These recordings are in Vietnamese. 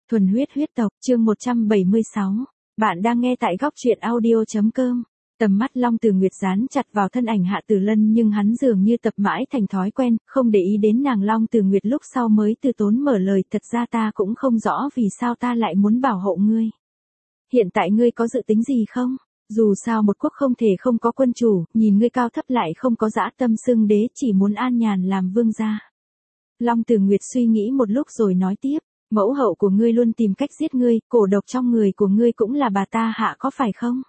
Thuần huyết huyết tộc, chương 176. Bạn đang nghe tại góc truyện audio.com. Tầm mắt Long Từ Nguyệt dán chặt vào thân ảnh Hạ Tử Lân, nhưng hắn dường như tập mãi thành thói quen, không để ý đến nàng. Long Từ Nguyệt lúc sau mới từ tốn mở lời, thật ra ta cũng không rõ vì sao ta lại muốn bảo hộ ngươi. Hiện tại ngươi có dự tính gì không? Dù sao một quốc không thể không có quân chủ, nhìn ngươi cao thấp lại không có dã tâm xưng đế, chỉ muốn an nhàn làm vương gia. Long Từ Nguyệt suy nghĩ một lúc rồi nói tiếp. Mẫu hậu của ngươi luôn tìm cách giết ngươi, cổ độc trong người của ngươi cũng là bà ta hạ có phải không?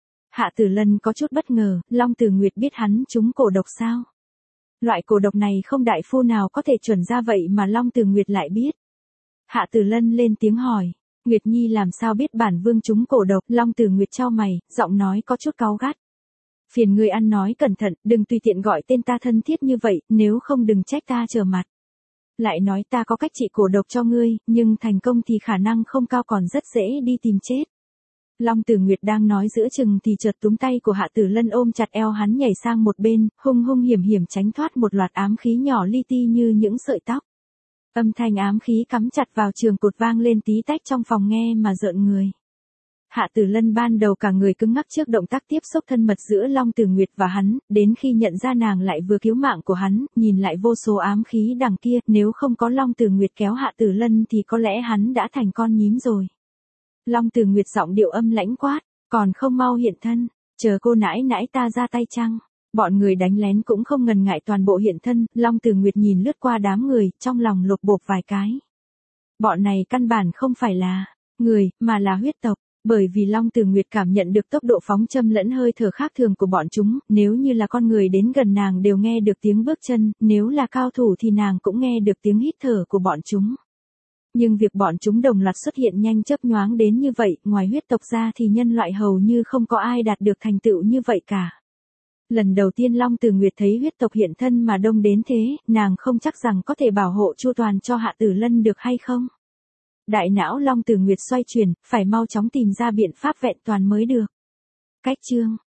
Hạ Tử Lân có chút bất ngờ, Long Từ Nguyệt biết hắn trúng cổ độc sao? Loại cổ độc này không đại phu nào có thể chuẩn ra vậy mà Long Từ Nguyệt lại biết. Hạ Tử Lân lên tiếng hỏi, Nguyệt Nhi làm sao biết bản vương trúng cổ độc? Long Từ Nguyệt chau mày, giọng nói có chút cáu gắt. Phiền ngươi ăn nói cẩn thận, đừng tùy tiện gọi tên ta thân thiết như vậy, nếu không đừng trách ta trở mặt. Lại nói ta có cách trị cổ độc cho ngươi, nhưng thành công thì khả năng không cao, còn rất dễ đi tìm chết. Long Từ Nguyệt đang nói giữa chừng thì chợt túm tay của Hạ Tử Lân ôm chặt eo hắn nhảy sang một bên, hung hiểm hiểm tránh thoát một loạt ám khí nhỏ li ti như những sợi tóc. Âm thanh ám khí cắm chặt vào trường cột vang lên tí tách trong phòng nghe mà rợn người. Hạ Tử Lân ban đầu cả người cứng ngắc trước động tác tiếp xúc thân mật giữa Long Từ Nguyệt và hắn, đến khi nhận ra nàng lại vừa cứu mạng của hắn, nhìn lại vô số ám khí đằng kia, nếu không có Long Từ Nguyệt kéo Hạ Tử Lân thì có lẽ hắn đã thành con nhím rồi. Long Từ Nguyệt giọng điệu âm lãnh quát, còn không mau hiện thân, chờ cô nãi nãi ta ra tay chăng? Bọn người đánh lén cũng không ngần ngại toàn bộ hiện thân, Long Từ Nguyệt nhìn lướt qua đám người, trong lòng lột bột vài cái. Bọn này căn bản không phải là người, mà là huyết tộc. Bởi vì Long Từ Nguyệt cảm nhận được tốc độ phóng châm lẫn hơi thở khác thường của bọn chúng, nếu như là con người đến gần nàng đều nghe được tiếng bước chân, nếu là cao thủ thì nàng cũng nghe được tiếng hít thở của bọn chúng. Nhưng việc bọn chúng đồng loạt xuất hiện nhanh chớp nhoáng đến như vậy, ngoài huyết tộc ra thì nhân loại hầu như không có ai đạt được thành tựu như vậy cả. Lần đầu tiên Long Từ Nguyệt thấy huyết tộc hiện thân mà đông đến thế, nàng không chắc rằng có thể bảo hộ chu toàn cho Hạ Tử Lân được hay không. Đại não Long Từ Nguyệt xoay chuyển, phải mau chóng tìm ra biện pháp vẹn toàn mới được. Cách chương